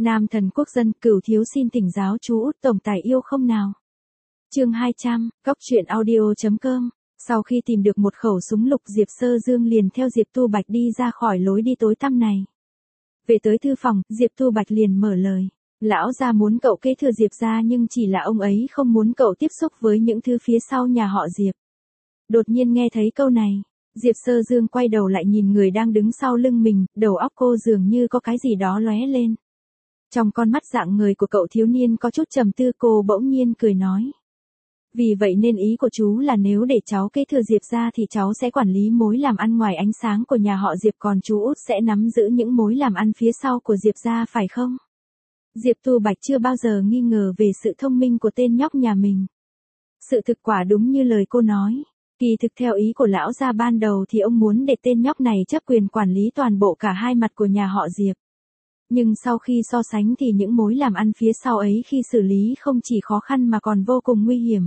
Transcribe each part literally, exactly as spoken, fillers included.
Nam thần quốc dân, Cửu thiếu xin thỉnh giáo chú út tổng tài yêu không nào. Chương hai trăm, góc truyện audio chấm com. Sau khi tìm được một khẩu súng lục, Diệp Sơ Dương liền theo Diệp Tu Bạch đi ra khỏi lối đi tối tăm này. Về tới thư phòng, Diệp Tu Bạch liền mở lời. Lão gia muốn cậu kế thừa Diệp gia, nhưng chỉ là ông ấy không muốn cậu tiếp xúc với những thứ phía sau nhà họ Diệp. Đột nhiên nghe thấy câu này, Diệp Sơ Dương quay đầu lại nhìn người đang đứng sau lưng mình, đầu óc cô dường như có cái gì đó lóe lên. Trong con mắt dạng người của cậu thiếu niên có chút trầm tư, cô bỗng nhiên cười nói. Vì vậy nên ý của chú là nếu để cháu kế thừa Diệp gia thì cháu sẽ quản lý mối làm ăn ngoài ánh sáng của nhà họ Diệp, còn chú út sẽ nắm giữ những mối làm ăn phía sau của Diệp gia, phải không? Diệp Tu Bạch chưa bao giờ nghi ngờ về sự thông minh của tên nhóc nhà mình. Sự thực quả đúng như lời cô nói. Kỳ thực theo ý của lão gia ban đầu thì ông muốn để tên nhóc này chấp quyền quản lý toàn bộ cả hai mặt của nhà họ Diệp. Nhưng sau khi so sánh thì những mối làm ăn phía sau ấy khi xử lý không chỉ khó khăn mà còn vô cùng nguy hiểm.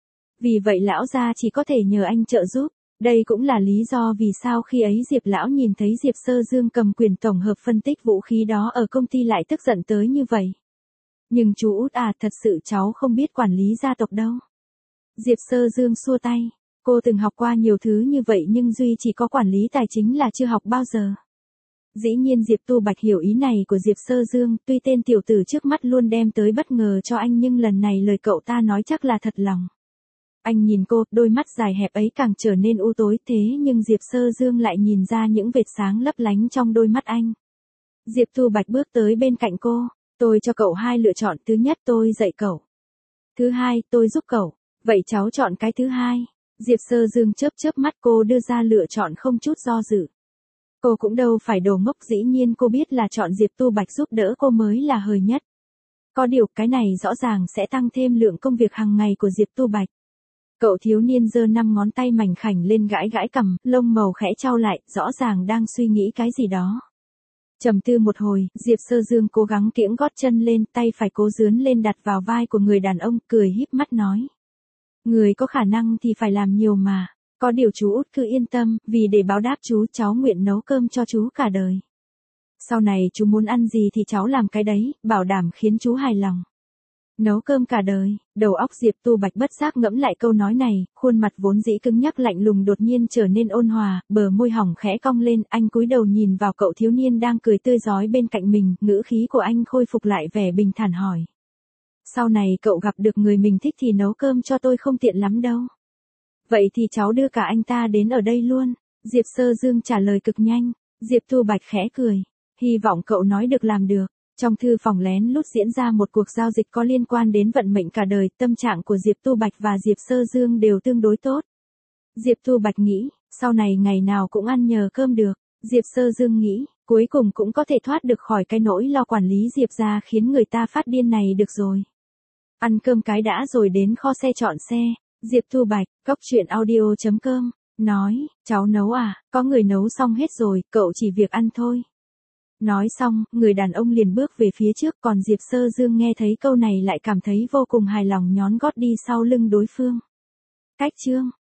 Vì vậy lão gia chỉ có thể nhờ anh trợ giúp. Đây cũng là lý do vì sao khi ấy Diệp lão nhìn thấy Diệp Sơ Dương cầm quyền tổng hợp phân tích vũ khí đó ở công ty lại tức giận tới như vậy. Nhưng chú út à, thật sự cháu không biết quản lý gia tộc đâu. Diệp Sơ Dương xua tay. Cô từng học qua nhiều thứ như vậy nhưng duy chỉ có quản lý tài chính là chưa học bao giờ. Dĩ nhiên Diệp Tu Bạch hiểu ý này của Diệp Sơ Dương, tuy tên tiểu tử trước mắt luôn đem tới bất ngờ cho anh nhưng lần này lời cậu ta nói chắc là thật lòng. Anh nhìn cô, đôi mắt dài hẹp ấy càng trở nên u tối, thế nhưng Diệp Sơ Dương lại nhìn ra những vệt sáng lấp lánh trong đôi mắt anh. Diệp Tu Bạch bước tới bên cạnh cô, tôi cho cậu hai lựa chọn, thứ nhất tôi dạy cậu. Thứ hai, tôi giúp cậu, vậy cháu chọn cái thứ hai. Diệp Sơ Dương chớp chớp mắt, cô đưa ra lựa chọn không chút do dự. Cô cũng đâu phải đồ ngốc, dĩ nhiên cô biết là chọn Diệp Tu Bạch giúp đỡ cô mới là hời nhất. Có điều cái này rõ ràng sẽ tăng thêm lượng công việc hàng ngày của Diệp Tu Bạch. Cậu thiếu niên giơ năm ngón tay mảnh khảnh lên gãi gãi cằm, lông màu khẽ chau lại, rõ ràng đang suy nghĩ cái gì đó. Trầm tư một hồi, Diệp Sơ Dương cố gắng kiễng gót chân lên, tay phải cố dướn lên đặt vào vai của người đàn ông, cười híp mắt nói. Người có khả năng thì phải làm nhiều mà. Có điều chú út cứ yên tâm, vì để báo đáp chú, cháu nguyện nấu cơm cho chú cả đời. Sau này chú muốn ăn gì thì cháu làm cái đấy, bảo đảm khiến chú hài lòng. Nấu cơm cả đời, đầu óc Diệp Tu Bạch bất giác ngẫm lại câu nói này, khuôn mặt vốn dĩ cứng nhắc lạnh lùng đột nhiên trở nên ôn hòa, bờ môi hỏng khẽ cong lên, anh cúi đầu nhìn vào cậu thiếu niên đang cười tươi rói bên cạnh mình, ngữ khí của anh khôi phục lại vẻ bình thản hỏi. Sau này cậu gặp được người mình thích thì nấu cơm cho tôi không tiện lắm đâu. Vậy thì cháu đưa cả anh ta đến ở đây luôn. Diệp Sơ Dương trả lời cực nhanh. Diệp Tu Bạch khẽ cười. Hy vọng cậu nói được làm được. Trong thư phòng lén lút diễn ra một cuộc giao dịch có liên quan đến vận mệnh cả đời. Tâm trạng của Diệp Tu Bạch và Diệp Sơ Dương đều tương đối tốt. Diệp Tu Bạch nghĩ, sau này ngày nào cũng ăn nhờ cơm được. Diệp Sơ Dương nghĩ, cuối cùng cũng có thể thoát được khỏi cái nỗi lo quản lý Diệp gia khiến người ta phát điên này được rồi. Ăn cơm cái đã rồi đến kho xe chọn xe. Diệp Tu Bạch, góc truyện audio chấm com, nói, cháu nấu à, có người nấu xong hết rồi, cậu chỉ việc ăn thôi. Nói xong, người đàn ông liền bước về phía trước, còn Diệp Sơ Dương nghe thấy câu này lại cảm thấy vô cùng hài lòng, nhón gót đi sau lưng đối phương. Cách chương.